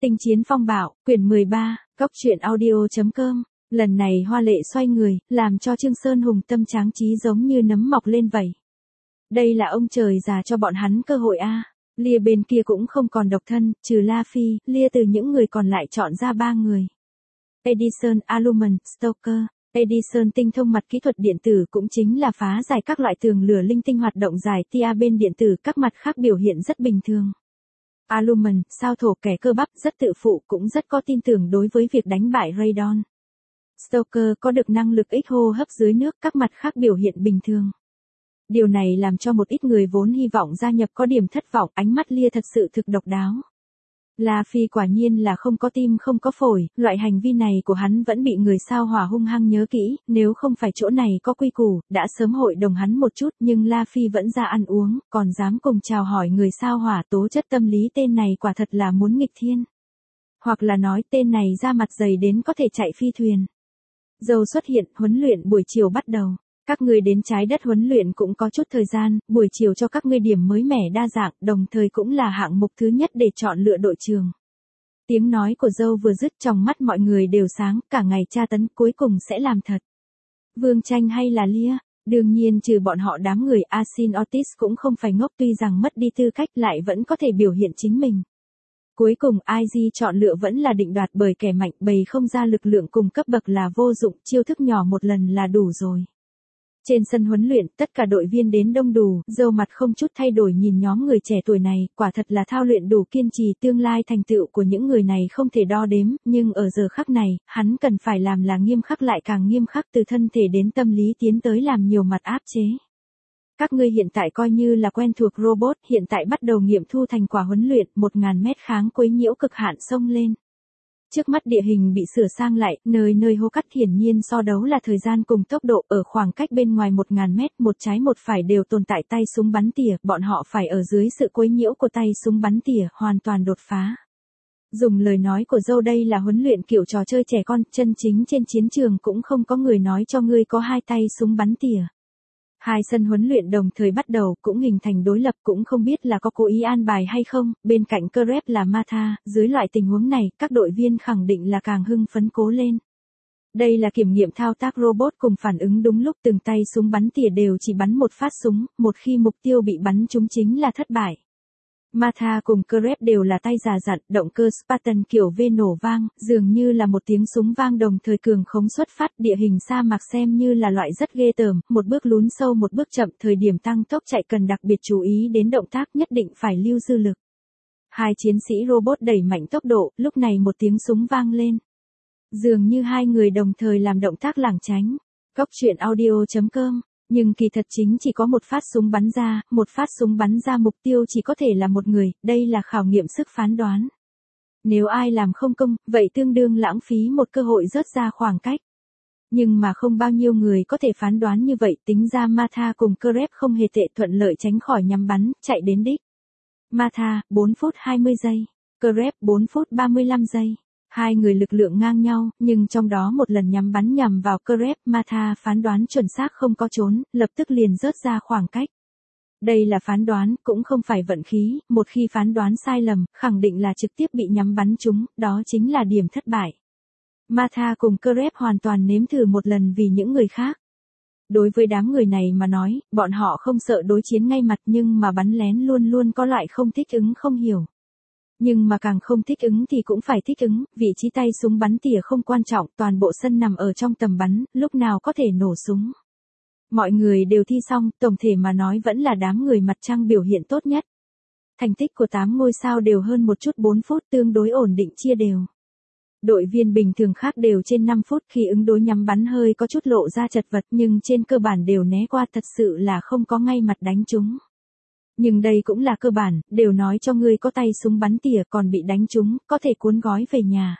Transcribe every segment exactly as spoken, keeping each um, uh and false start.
Tinh chiến phong bạo, quyển mười ba, góc truyện audio.com. Lần này hoa lệ xoay người, làm cho Trương Sơn Hùng tâm tráng trí giống như nấm mọc lên vậy. Đây là ông trời già cho bọn hắn cơ hội a. À. Lia bên kia cũng không còn độc thân, trừ La Phi, Lia từ những người còn lại chọn ra ba người. Edison, Alumen, Stoker. Edison tinh thông mặt kỹ thuật điện tử cũng chính là phá giải các loại tường lửa linh tinh hoạt động giải tia bên điện tử, các mặt khác biểu hiện rất bình thường. Alumen, sao thổ kẻ cơ bắp, rất tự phụ, cũng rất có tin tưởng đối với việc đánh bại Radon. Stoker có được năng lực ít hô hấp dưới nước, các mặt khác biểu hiện bình thường. Điều này làm cho một ít người vốn hy vọng gia nhập có điểm thất vọng, ánh mắt Lia thật sự thực độc đáo. La Phi quả nhiên là không có tim không có phổi, loại hành vi này của hắn vẫn bị người sao hỏa hung hăng nhớ kỹ, nếu không phải chỗ này có quy củ, đã sớm hội đồng hắn một chút, nhưng La Phi vẫn ra ăn uống, còn dám cùng chào hỏi người sao hỏa, tố chất tâm lý tên này quả thật là muốn nghịch thiên. Hoặc là nói tên này ra mặt dày đến có thể chạy phi thuyền. Dâu xuất hiện, huấn luyện buổi chiều bắt đầu. Các ngươi đến trái đất huấn luyện cũng có chút thời gian, buổi chiều cho các ngươi điểm mới mẻ đa dạng, đồng thời cũng là hạng mục thứ nhất để chọn lựa đội trường. Tiếng nói của dâu vừa dứt, trong mắt mọi người đều sáng, cả ngày tra tấn cuối cùng sẽ làm thật. Vương Tranh hay là Lia? Đương nhiên trừ bọn họ đám người, Asin Otis cũng không phải ngốc, tuy rằng mất đi tư cách lại vẫn có thể biểu hiện chính mình. Cuối cùng i giê chọn lựa vẫn là định đoạt bởi kẻ mạnh, bày không ra lực lượng cùng cấp bậc là vô dụng, chiêu thức nhỏ một lần là đủ rồi. Trên sân huấn luyện, tất cả đội viên đến đông đủ, dâu mặt không chút thay đổi nhìn nhóm người trẻ tuổi này, quả thật là thao luyện đủ kiên trì, tương lai thành tựu của những người này không thể đo đếm, nhưng ở giờ khắc này, hắn cần phải làm là nghiêm khắc lại càng nghiêm khắc, từ thân thể đến tâm lý tiến tới làm nhiều mặt áp chế. Các ngươi hiện tại coi như là quen thuộc robot, hiện tại bắt đầu nghiệm thu thành quả huấn luyện, một nghìn mét kháng quấy nhiễu cực hạn xông lên. Trước mắt địa hình bị sửa sang lại, nơi nơi hô cắt, hiển nhiên so đấu là thời gian cùng tốc độ, ở khoảng cách bên ngoài một nghìn mét, một trái một phải đều tồn tại tay súng bắn tỉa, bọn họ phải ở dưới sự quấy nhiễu của tay súng bắn tỉa, hoàn toàn đột phá. Dùng lời nói của dâu, đây là huấn luyện kiểu trò chơi trẻ con, chân chính trên chiến trường cũng không có người nói cho ngươi có hai tay súng bắn tỉa. Hai sân huấn luyện đồng thời bắt đầu, cũng hình thành đối lập, cũng không biết là có cố ý an bài hay không, bên cạnh Crep là Martha, dưới loại tình huống này, các đội viên khẳng định là càng hưng phấn cố lên. Đây là kiểm nghiệm thao tác robot cùng phản ứng đúng lúc, từng tay súng bắn tỉa đều chỉ bắn một phát súng, một khi mục tiêu bị bắn trúng chính là thất bại. Martha cùng Crep đều là tay già dặn, động cơ Spartan kiểu V nổ vang, dường như là một tiếng súng vang đồng thời cường khống xuất phát, địa hình sa mạc xem như là loại rất ghê tởm, một bước lún sâu một bước chậm, thời điểm tăng tốc chạy cần đặc biệt chú ý đến động tác, nhất định phải lưu dư lực. Hai chiến sĩ robot đẩy mạnh tốc độ, lúc này một tiếng súng vang lên. Dường như hai người đồng thời làm động tác lảng tránh. Góc truyện audio.com. Nhưng kỳ thật chính chỉ có một phát súng bắn ra, một phát súng bắn ra mục tiêu chỉ có thể là một người, đây là khảo nghiệm sức phán đoán. Nếu ai làm không công, vậy tương đương lãng phí một cơ hội rớt ra khoảng cách. Nhưng mà không bao nhiêu người có thể phán đoán như vậy, tính ra Martha cùng Crep không hề tệ, thuận lợi tránh khỏi nhắm bắn, chạy đến đích. Martha, bốn phút hai mươi giây. Crep, bốn phút ba mươi lăm giây. Hai người lực lượng ngang nhau, nhưng trong đó một lần nhắm bắn nhằm vào Crep, Martha phán đoán chuẩn xác không có trốn, lập tức liền rớt ra khoảng cách. Đây là phán đoán, cũng không phải vận khí, một khi phán đoán sai lầm, khẳng định là trực tiếp bị nhắm bắn trúng, đó chính là điểm thất bại. Martha cùng Crep hoàn toàn nếm thử một lần vì những người khác. Đối với đám người này mà nói, bọn họ không sợ đối chiến ngay mặt, nhưng mà bắn lén luôn luôn có loại không thích ứng không hiểu. Nhưng mà càng không thích ứng thì cũng phải thích ứng, vị trí tay súng bắn tỉa không quan trọng, toàn bộ sân nằm ở trong tầm bắn, lúc nào có thể nổ súng. Mọi người đều thi xong, tổng thể mà nói vẫn là đám người mặt trăng biểu hiện tốt nhất. Thành tích của tám ngôi sao đều hơn một chút, bốn phút tương đối ổn định chia đều. Đội viên bình thường khác đều trên năm phút, khi ứng đối nhắm bắn hơi có chút lộ ra chật vật, nhưng trên cơ bản đều né qua, thật sự là không có ngay mặt đánh trúng. Nhưng đây cũng là cơ bản, đều nói cho ngươi có tay súng bắn tỉa còn bị đánh trúng, có thể cuốn gói về nhà.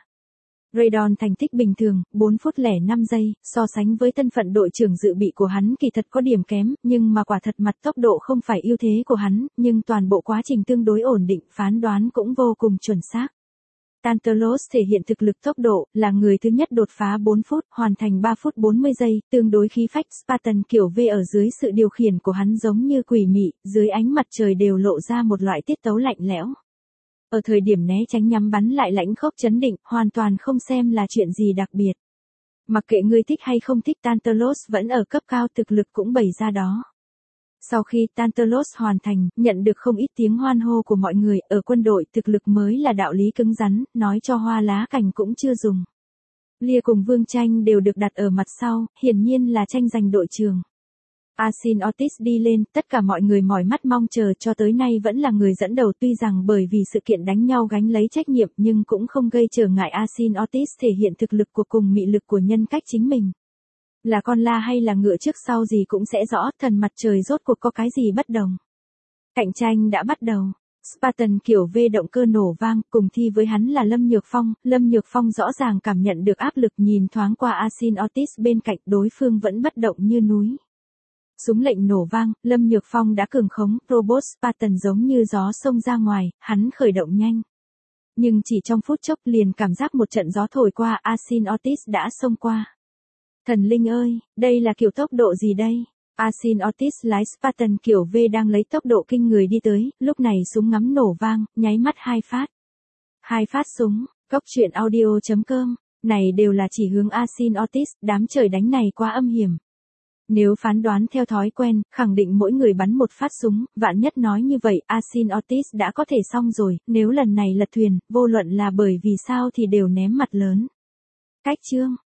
Radon thành tích bình thường, bốn phút lẻ năm giây, so sánh với thân phận đội trưởng dự bị của hắn kỳ thật có điểm kém, nhưng mà quả thật mặt tốc độ không phải ưu thế của hắn, nhưng toàn bộ quá trình tương đối ổn định, phán đoán cũng vô cùng chuẩn xác. Tantalos thể hiện thực lực tốc độ, là người thứ nhất đột phá bốn phút, hoàn thành ba phút bốn mươi giây, tương đối khí phách Spartan kiểu V ở dưới sự điều khiển của hắn giống như quỷ mị, dưới ánh mặt trời đều lộ ra một loại tiết tấu lạnh lẽo. Ở thời điểm né tránh nhắm bắn lại lãnh khốc chấn định, hoàn toàn không xem là chuyện gì đặc biệt. Mặc kệ ngươi thích hay không thích, Tantalos vẫn ở cấp cao, thực lực cũng bày ra đó. Sau khi Tantalos hoàn thành, nhận được không ít tiếng hoan hô của mọi người, ở quân đội thực lực mới là đạo lý cứng rắn, nói cho hoa lá cành cũng chưa dùng. Lia cùng Vương Tranh đều được đặt ở mặt sau, hiển nhiên là tranh giành đội trường. Asin Otis đi lên, tất cả mọi người mỏi mắt mong chờ, cho tới nay vẫn là người dẫn đầu, tuy rằng bởi vì sự kiện đánh nhau gánh lấy trách nhiệm nhưng cũng không gây trở ngại Asin Otis thể hiện thực lực của cùng mị lực của nhân cách chính mình. Là con la hay là ngựa trước sau gì cũng sẽ rõ, thần mặt trời rốt cuộc có cái gì bất đồng. Cạnh tranh đã bắt đầu. Spartan kiểu V động cơ nổ vang, cùng thi với hắn là Lâm Nhược Phong, Lâm Nhược Phong rõ ràng cảm nhận được áp lực, nhìn thoáng qua Asin Otis bên cạnh, đối phương vẫn bất động như núi. Súng lệnh nổ vang, Lâm Nhược Phong đã cường khống, robot Spartan giống như gió xông ra ngoài, hắn khởi động nhanh. Nhưng chỉ trong phút chốc liền cảm giác một trận gió thổi qua, Asin Otis đã xông qua. Thần linh ơi, đây là kiểu tốc độ gì đây? Asin Otis lái Spartan kiểu V đang lấy tốc độ kinh người đi tới, lúc này súng ngắm nổ vang, nháy mắt hai phát. Hai phát súng, Cốc truyện audio chấm com, này đều là chỉ hướng Asin Otis, đám trời đánh này quá âm hiểm. Nếu phán đoán theo thói quen, khẳng định mỗi người bắn một phát súng, vạn nhất nói như vậy, Asin Otis đã có thể xong rồi, nếu lần này lật thuyền, vô luận là bởi vì sao thì đều ném mặt lớn. Cách chương